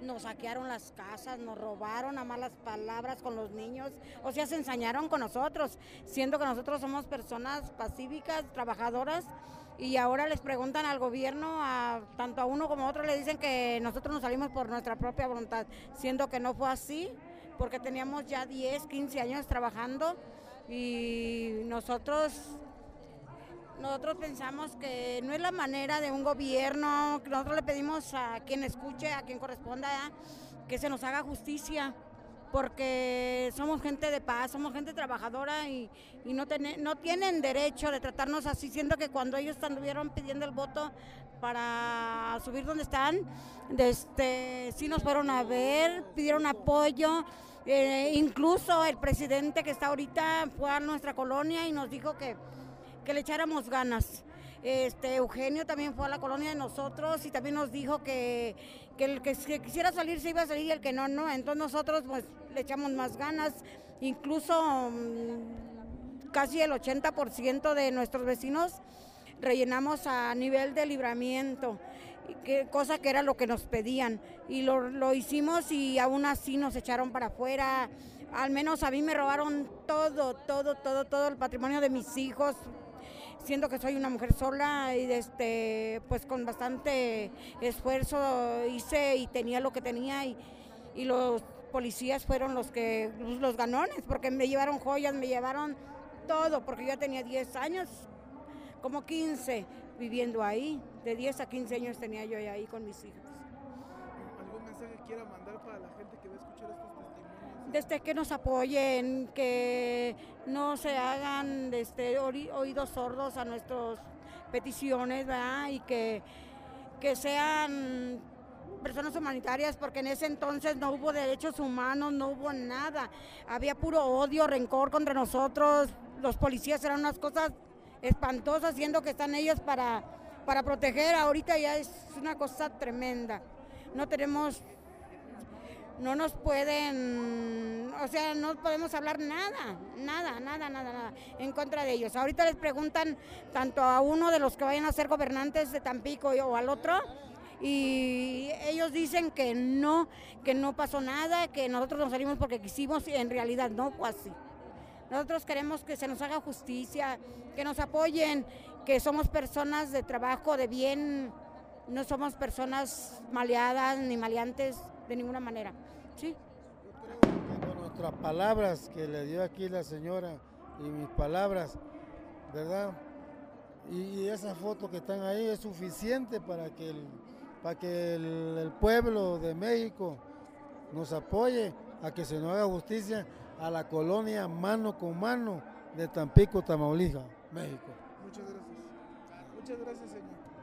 nos saquearon las casas, nos robaron a malas palabras con los niños, o sea, se ensañaron con nosotros, siendo que nosotros somos personas pacíficas, trabajadoras, y ahora les preguntan al gobierno, tanto a uno como a otro, le dicen que nosotros nos salimos por nuestra propia voluntad, siendo que no fue así, porque teníamos ya 10, 15 años trabajando, y nosotros pensamos que no es la manera de un gobierno, que nosotros le pedimos a quien escuche, a quien corresponda, que se nos haga justicia, porque somos gente de paz, somos gente trabajadora y no tienen derecho de tratarnos así, siendo que cuando ellos estuvieron pidiendo el voto para subir donde están, sí nos fueron a ver, pidieron apoyo, incluso el presidente que está ahorita fue a nuestra colonia y nos dijo que le echáramos ganas. Eugenio también fue a la colonia de nosotros y también nos dijo que el que quisiera salir se iba a salir y el que no, no. Entonces nosotros pues le echamos más ganas, incluso casi el 80% de nuestros vecinos rellenamos a nivel de libramiento, cosa que era lo que nos pedían, y lo hicimos y aún así nos echaron para afuera. Al menos a mí me robaron todo el patrimonio de mis hijos, siendo que soy una mujer sola y pues con bastante esfuerzo hice y tenía lo que tenía, y los policías fueron los ganones, porque me llevaron joyas, me llevaron todo, porque yo ya tenía 10 años, como 15 viviendo ahí, de 10 a 15 años tenía yo ahí con mis hijos. ¿Algún mensaje quiera mandar para la gente que va a escuchar estos testimonios? Desde que nos apoyen, que no se hagan oídos sordos a nuestras peticiones, ¿verdad? Y que sean personas humanitarias, porque en ese entonces no hubo derechos humanos, no hubo nada, había puro odio, rencor contra nosotros. Los policías eran unas cosas espantosas, siendo que están ellos para proteger. Ahorita ya es una cosa tremenda. No nos pueden, o sea, no podemos hablar nada en contra de ellos. Ahorita les preguntan tanto a uno de los que vayan a ser gobernantes de Tampico o al otro, y ellos dicen que no pasó nada, que nosotros nos salimos porque quisimos, y en realidad no fue así. Nosotros queremos que se nos haga justicia, que nos apoyen, que somos personas de trabajo, de bien, no somos personas maleadas ni maleantes de ninguna manera. ¿Sí? Yo creo que con nuestras palabras que le dio aquí la señora y mis palabras, ¿verdad? Y esa foto que están ahí es suficiente para que el pueblo de México nos apoye a que se nos haga justicia a la colonia Mano con Mano de Tampico, Tamaulipas, México. Muchas gracias. Muchas gracias, señor.